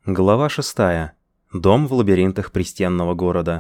Глава 6. Дом в лабиринтах пристенного города.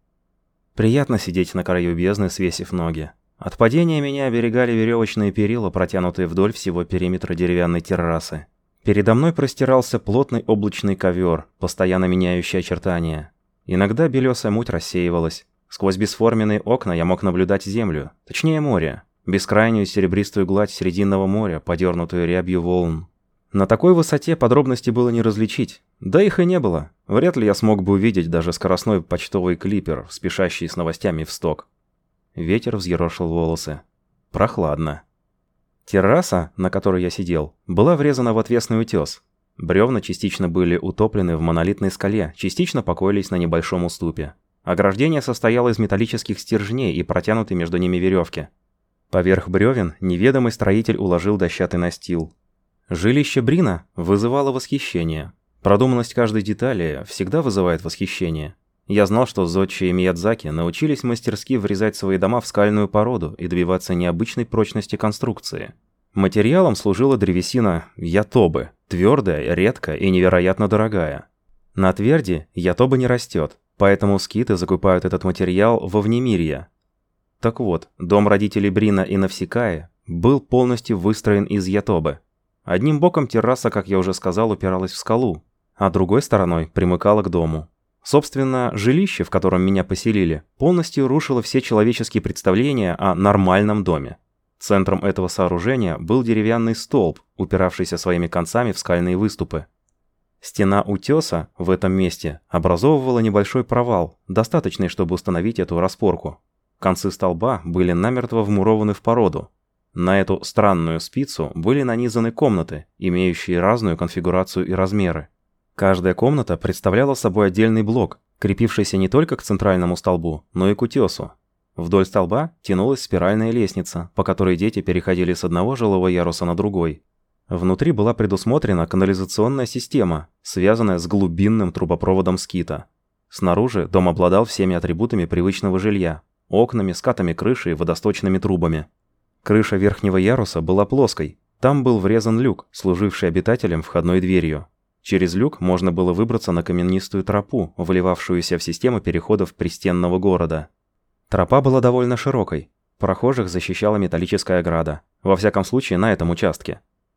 Приятно сидеть на краю бездны, свесив ноги. От падения меня оберегали веревочные перила, протянутые вдоль всего периметра деревянной террасы. Передо мной простирался плотный облачный ковер, постоянно меняющий очертания. Иногда белесая муть рассеивалась. Сквозь бесформенные окна я мог наблюдать землю, точнее море, бескрайнюю серебристую гладь Срединного моря, подернутую рябью волн. На такой высоте подробности было не различить, да их и не было. Вряд ли я смог бы увидеть даже скоростной почтовый клипер, спешащий с новостями в сток. Ветер взъерошил волосы. Прохладно. Терраса, на которой я сидел, была врезана в отвесный утес. Бревна частично были утоплены в монолитной скале, частично покоились на небольшом уступе. Ограждение состояло из металлических стержней и протянутой между ними веревки. Поверх бревен неведомый строитель уложил дощатый настил. Жилище Брина вызывало восхищение. Продуманность каждой детали всегда вызывает восхищение. Я знал, что зодчие Миядзаки научились мастерски врезать свои дома в скальную породу и добиваться необычной прочности конструкции. Материалом служила древесина ятобы, твердая, редкая и невероятно дорогая. На тверди ятобы не растет, поэтому скиты закупают этот материал во Внемирье. Так вот, дом родителей Брина и Навсекаи был полностью выстроен из ятобы. Одним боком терраса, как я уже сказал, упиралась в скалу, а другой стороной примыкала к дому. Собственно, жилище, в котором меня поселили, полностью рушило все человеческие представления о нормальном доме. Центром этого сооружения был деревянный столб, упиравшийся своими концами в скальные выступы. Стена утеса в этом месте образовывала небольшой провал, достаточный, чтобы установить эту распорку. Концы столба были намертво вмурованы в породу. На эту странную спицу были нанизаны комнаты, имеющие разную конфигурацию и размеры. Каждая комната представляла собой отдельный блок, крепившийся не только к центральному столбу, но и к утесу. Вдоль столба тянулась спиральная лестница, по которой дети переходили с одного жилого яруса на другой. Внутри была предусмотрена канализационная система, связанная с глубинным трубопроводом скита. Снаружи дом обладал всеми атрибутами привычного жилья – окнами, скатами крыши и водосточными трубами. Крыша верхнего яруса была плоской. Там был врезан люк, служивший обитателям входной дверью. Через люк можно было выбраться на каменистую тропу, вливавшуюся в систему переходов пристенного города. Тропа была довольно широкой. Прохожих защищала металлическая ограда. Во всяком случае, на этом участке.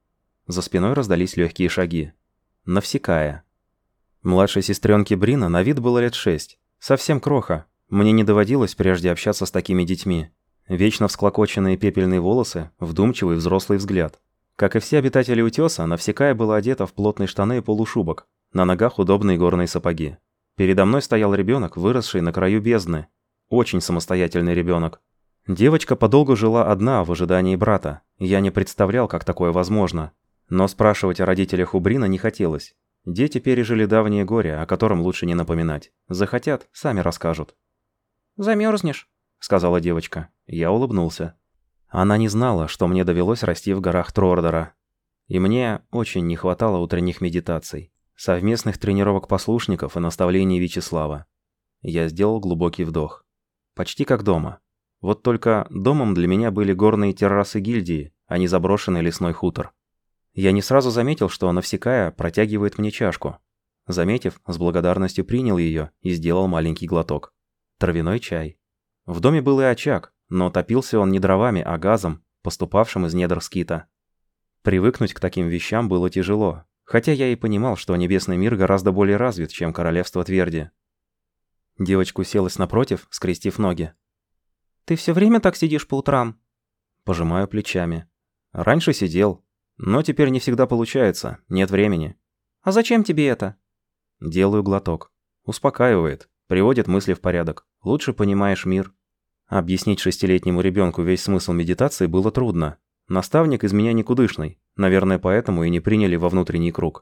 За спиной раздались легкие шаги. Навсекая. Младшей сестренке Брина на вид было лет 6. Совсем кроха. Мне не доводилось прежде общаться с такими детьми. Вечно всклокоченные пепельные волосы, вдумчивый взрослый взгляд. Как и все обитатели утеса, Навсекая была одета в плотные штаны и полушубок, на ногах удобные горные сапоги. Передо мной стоял ребенок, выросший на краю бездны. Очень самостоятельный ребенок. Девочка подолгу жила одна в ожидании брата. Я не представлял, как такое возможно. Но спрашивать о родителях у Брина не хотелось. Дети пережили давнее горе, о котором лучше не напоминать. Захотят, сами расскажут. «Замерзнешь», — сказала девочка. Я улыбнулся. Она не знала, что мне довелось расти в горах Трордора. И мне очень не хватало утренних медитаций, совместных тренировок послушников и наставлений Вячеслава. Я сделал глубокий вдох. Почти как дома. Вот только домом для меня были горные террасы гильдии, а не заброшенный лесной хутор. Я не сразу заметил, что Навсекая протягивает мне чашку. Заметив, с благодарностью принял ее и сделал маленький глоток. Травяной чай. В доме был и очаг, но топился он не дровами, а газом, поступавшим из недр скита. Привыкнуть к таким вещам было тяжело, хотя я и понимал, что небесный мир гораздо более развит, чем королевство Тверди. Девочка уселась напротив, скрестив ноги. «Ты все время так сидишь по утрам?» Пожимаю плечами. Раньше сидел, но теперь не всегда получается, нет времени. «А зачем тебе это?» Делаю глоток. Успокаивает, приводит мысли в порядок. Лучше понимаешь мир. Объяснить 6-летнему ребенку весь смысл медитации было трудно. Наставник из меня никудышный, наверное, поэтому и не приняли во внутренний круг.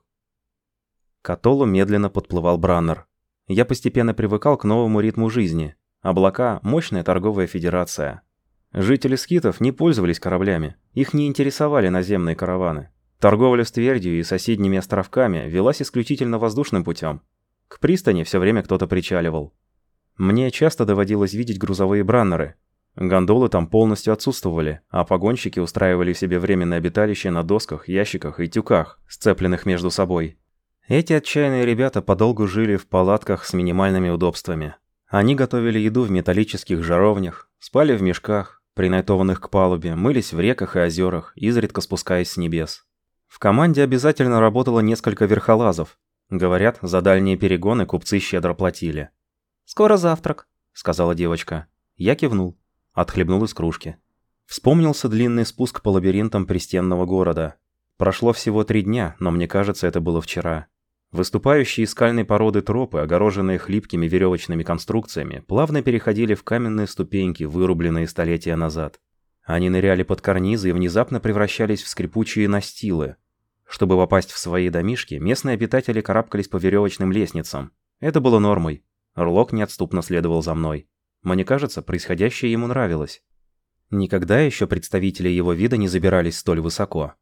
К атоллу медленно подплывал Браннер. Я постепенно привыкал к новому ритму жизни. Облака – мощная торговая федерация. Жители скитов не пользовались кораблями, их не интересовали наземные караваны. Торговля с Твердью и соседними островками велась исключительно воздушным путем. К пристани все время кто-то причаливал. Мне часто доводилось видеть грузовые браннеры. Гондолы там полностью отсутствовали, а погонщики устраивали себе временное обиталище на досках, ящиках и тюках, сцепленных между собой. Эти отчаянные ребята подолгу жили в палатках с минимальными удобствами. Они готовили еду в металлических жаровнях, спали в мешках, принайтованных к палубе, мылись в реках и озерах, изредка спускаясь с небес. В команде обязательно работало несколько верхолазов. Говорят, за дальние перегоны купцы щедро платили. «Скоро завтрак», — сказала девочка. Я кивнул, отхлебнул из кружки. Вспомнился длинный спуск по лабиринтам пристенного города. Прошло всего 3 дня, но мне кажется, это было вчера. Выступающие из скальной породы тропы, огороженные хлипкими веревочными конструкциями, плавно переходили в каменные ступеньки, вырубленные столетия назад. Они ныряли под карнизы и внезапно превращались в скрипучие настилы. Чтобы попасть в свои домишки, местные обитатели карабкались по веревочным лестницам. Это было нормой. Рлок неотступно следовал за мной. Мне кажется, происходящее ему нравилось. Никогда еще представители его вида не забирались столь высоко.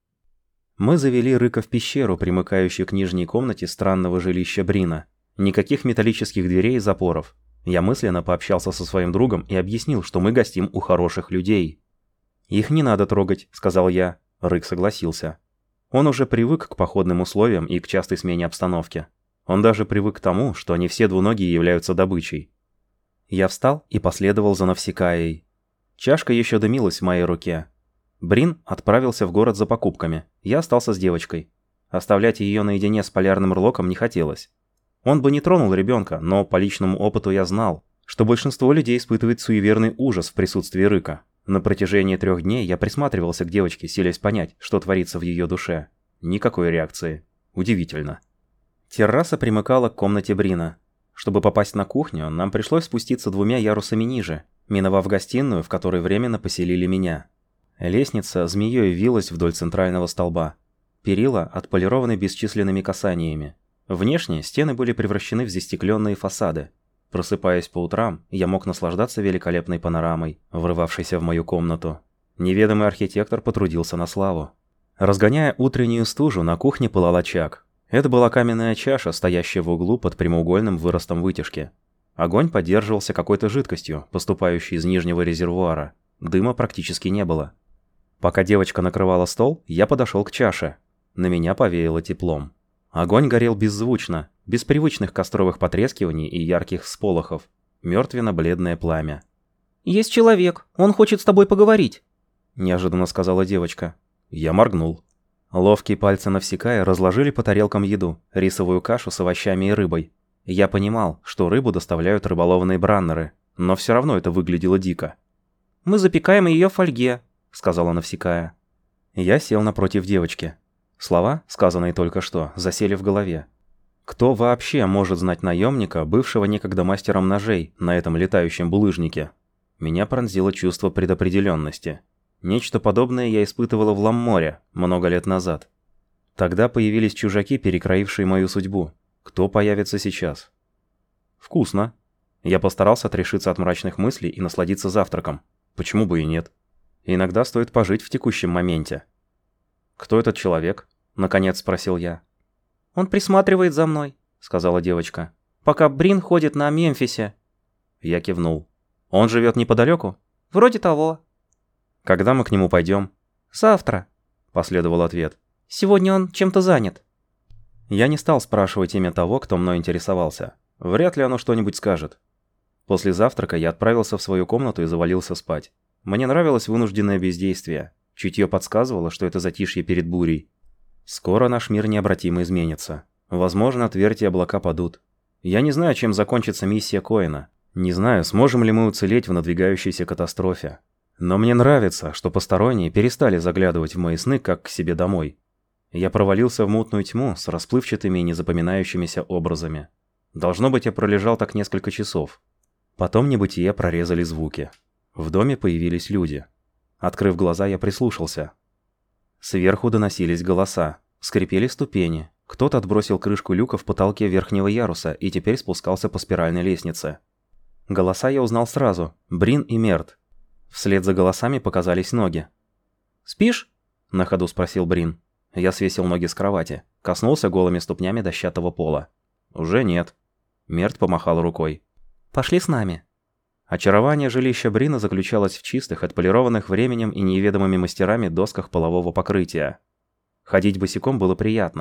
Мы завели Рыка в пещеру, примыкающую к нижней комнате странного жилища Брина. Никаких металлических дверей и запоров. Я мысленно пообщался со своим другом и объяснил, что мы гостим у хороших людей. «Их не надо трогать», — сказал я. Рык согласился. Он уже привык к походным условиям и к частой смене обстановки. Он даже привык к тому, что не все двуногие являются добычей. Я встал и последовал за Навсекаей. Чашка еще дымилась в моей руке. Брин отправился в город за покупками. Я остался с девочкой. Оставлять ее наедине с полярным Рлоком не хотелось. Он бы не тронул ребенка, но по личному опыту я знал, что большинство людей испытывает суеверный ужас в присутствии Рыка. На протяжении 3 дней я присматривался к девочке, силясь понять, что творится в ее душе. Никакой реакции. Удивительно. Терраса примыкала к комнате Брина. Чтобы попасть на кухню, нам пришлось спуститься 2 ярусами ниже, миновав гостиную, в которой временно поселили меня. Лестница змеей вилась вдоль центрального столба. Перила отполированы бесчисленными касаниями. Внешне стены были превращены в застекленные фасады. Просыпаясь по утрам, я мог наслаждаться великолепной панорамой, врывавшейся в мою комнату. Неведомый архитектор потрудился на славу. Разгоняя утреннюю стужу, на кухне пылал очаг. Это была каменная чаша, стоящая в углу под прямоугольным выростом вытяжки. Огонь поддерживался какой-то жидкостью, поступающей из нижнего резервуара. Дыма практически не было. Пока девочка накрывала стол, я подошел к чаше. На меня повеяло теплом. Огонь горел беззвучно, без привычных костровых потрескиваний и ярких всполохов. Мертвенно-бледное пламя. «Есть человек, он хочет с тобой поговорить», — неожиданно сказала девочка. Я моргнул. Ловкие пальцы Навсекая разложили по тарелкам еду, рисовую кашу с овощами и рыбой. Я понимал, что рыбу доставляют рыболовные браннеры, но все равно это выглядело дико. «Мы запекаем ее в фольге», — сказала Навсекая. Я сел напротив девочки. Слова, сказанные только что, засели в голове. Кто вообще может знать наемника, бывшего некогда мастером ножей, на этом летающем булыжнике? Меня пронзило чувство предопределенности. Нечто подобное я испытывала в Ламморе много лет назад. Тогда появились чужаки, перекроившие мою судьбу. Кто появится сейчас? Вкусно. Я постарался отрешиться от мрачных мыслей и насладиться завтраком. Почему бы и нет? Иногда стоит пожить в текущем моменте. «Кто этот человек?» — наконец спросил я. «Он присматривает за мной», — сказала девочка. «Пока Брин ходит на Мемфисе». Я кивнул. «Он живет неподалеку?» «Вроде того». «Когда мы к нему пойдем?» «Завтра», — последовал ответ. «Сегодня он чем-то занят». Я не стал спрашивать имя того, кто мной интересовался. Вряд ли оно что-нибудь скажет. После завтрака я отправился в свою комнату и завалился спать. Мне нравилось вынужденное бездействие. Чутье подсказывало, что это затишье перед бурей. Скоро наш мир необратимо изменится. Возможно, твердь и облака падут. Я не знаю, чем закончится миссия Коэна. Не знаю, сможем ли мы уцелеть в надвигающейся катастрофе. Но мне нравится, что посторонние перестали заглядывать в мои сны, как к себе домой. Я провалился в мутную тьму с расплывчатыми и незапоминающимися образами. Должно быть, я пролежал так несколько часов. Потом небытие прорезали звуки. В доме появились люди. Открыв глаза, я прислушался. Сверху доносились голоса, скрипели ступени. Кто-то отбросил крышку люка в потолке верхнего яруса и теперь спускался по спиральной лестнице. Голоса я узнал сразу. Брин и Мерт. Вслед за голосами показались ноги. «Спишь?» — на ходу спросил Брин. Я свесил ноги с кровати, коснулся голыми ступнями дощатого пола. «Уже нет». Мерт помахал рукой. «Пошли с нами». Очарование жилища Брина заключалось в чистых, отполированных временем и неведомыми мастерами досках полового покрытия. Ходить босиком было приятно.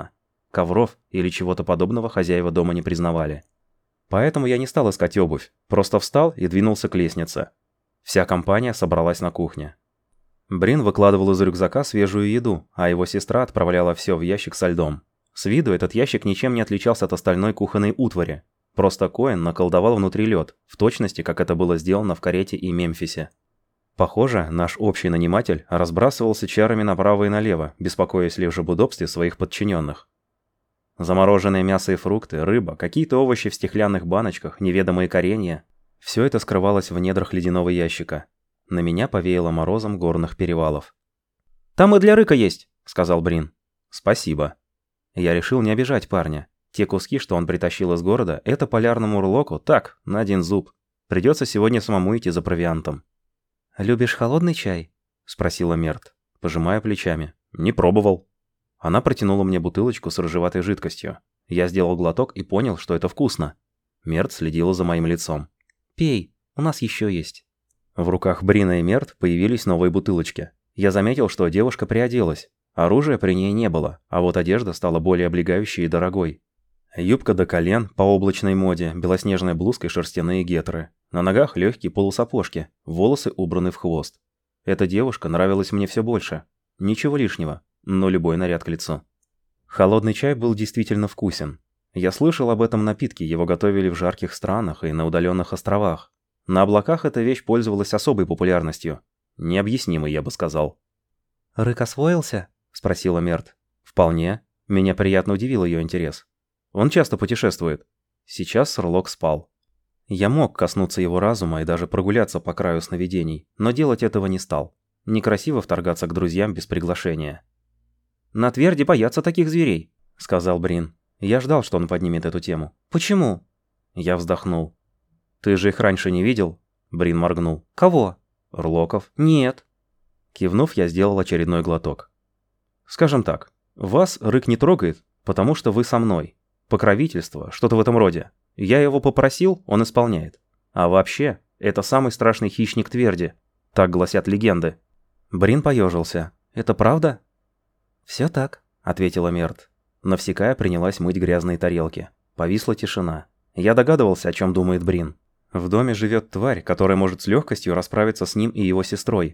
ковров или чего-то подобного хозяева дома не признавали. Поэтому я не стал искать обувь, просто встал и двинулся к лестнице. Вся компания собралась на кухне. Брин выкладывал из рюкзака свежую еду, а его сестра отправляла все в ящик со льдом. С виду этот ящик ничем не отличался от остальной кухонной утвари. Просто Коэн наколдовал внутри лед, в точности, как это было сделано в Карете и Мемфисе. Похоже, наш общий наниматель разбрасывался чарами направо и налево, беспокоясь лишь об удобстве своих подчиненных. Замороженное мясо и фрукты, рыба, какие-то овощи в стеклянных баночках, неведомые коренья – все это скрывалось в недрах ледяного ящика. На меня повеяло морозом горных перевалов. «Там и для Рыка есть», — сказал Брин. «Спасибо». Я решил не обижать парня. Те куски, что он притащил из города, это полярному урлоку так, на один зуб. Придется сегодня самому идти за провиантом. «Любишь холодный чай?» — спросила Мерт, пожимая плечами. «Не пробовал». Она протянула мне бутылочку с рыжеватой жидкостью. Я сделал глоток и понял, что это вкусно. Мерт следила за моим лицом. «Пей, у нас еще есть». В руках Брина и Мерт появились новые бутылочки. Я заметил, что девушка приоделась. Оружия при ней не было, а вот одежда стала более облегающей и дорогой. Юбка до колен, по облачной моде, белоснежная блузка и шерстяные гетры. На ногах легкие полусапожки, волосы убраны в хвост. Эта девушка нравилась мне все больше. Ничего лишнего, но любой наряд к лицу. Холодный чай был действительно вкусен. Я слышал об этом напитке, его готовили в жарких странах и на удаленных островах. На облаках эта вещь пользовалась особой популярностью. Необъяснимой, я бы сказал. «Рык освоился?» — спросила Мерт. «Вполне. Меня приятно удивил ее интерес. Он часто путешествует. Сейчас Сурлок спал. Я мог коснуться его разума и даже прогуляться по краю сновидений, но делать этого не стал. Некрасиво вторгаться к друзьям без приглашения». «На Тверде боятся таких зверей», — сказал Брин. Я ждал, что он поднимет эту тему. «Почему?» Я вздохнул. «Ты же их раньше не видел?» Брин моргнул. «Кого?» «Урлоков». «Нет». Кивнув, я сделал очередной глоток. «Скажем так, вас Рык не трогает, потому что вы со мной. Покровительство, что-то в этом роде. Я его попросил, он исполняет. А вообще, это самый страшный хищник Тверди. Так гласят легенды». Брин поежился. «Это правда?» «Все так», — ответила Мерт. Навсекая принялась мыть грязные тарелки. Повисла тишина. Я догадывался, о чем думает Брин. В доме живет тварь, которая может с легкостью расправиться с ним и его сестрой.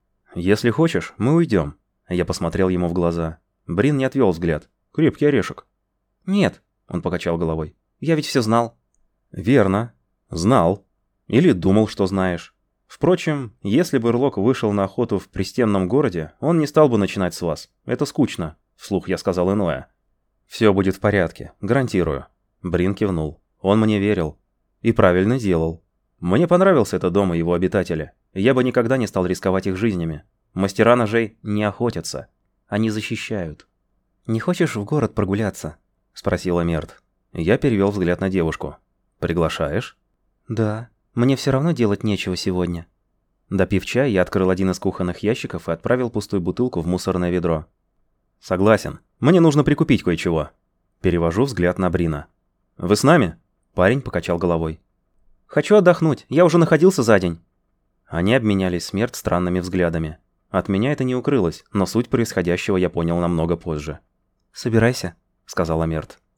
«Если хочешь, мы уйдем». Я посмотрел ему в глаза. Брин не отвел взгляд. «Крепкий орешек». «Нет», — он покачал головой. «Я ведь все знал». «Верно. Знал. Или думал, что знаешь. Впрочем, если бы Урлок вышел на охоту в пристенном городе, он не стал бы начинать с вас. Это скучно», — вслух я сказал иное. «Все будет в порядке, гарантирую». Брин кивнул. Он мне верил. И правильно делал. Мне понравился этот дом и его обитатели. Я бы никогда не стал рисковать их жизнями. Мастера ножей не охотятся. Они защищают. «Не хочешь в город прогуляться?» — спросила Мерт. Я перевел взгляд на девушку. «Приглашаешь?» «Да. Мне все равно делать нечего сегодня». Допив чай, я открыл один из кухонных ящиков и отправил пустую бутылку в мусорное ведро. «Согласен. Мне нужно прикупить кое-чего». Перевожу взгляд на Брина. «Вы с нами?» Парень покачал головой. «Хочу отдохнуть. Я уже находился за день». Они обменялись с Мерт странными взглядами. От меня это не укрылось, но суть происходящего я понял намного позже. «Собирайся», — сказала Мерт.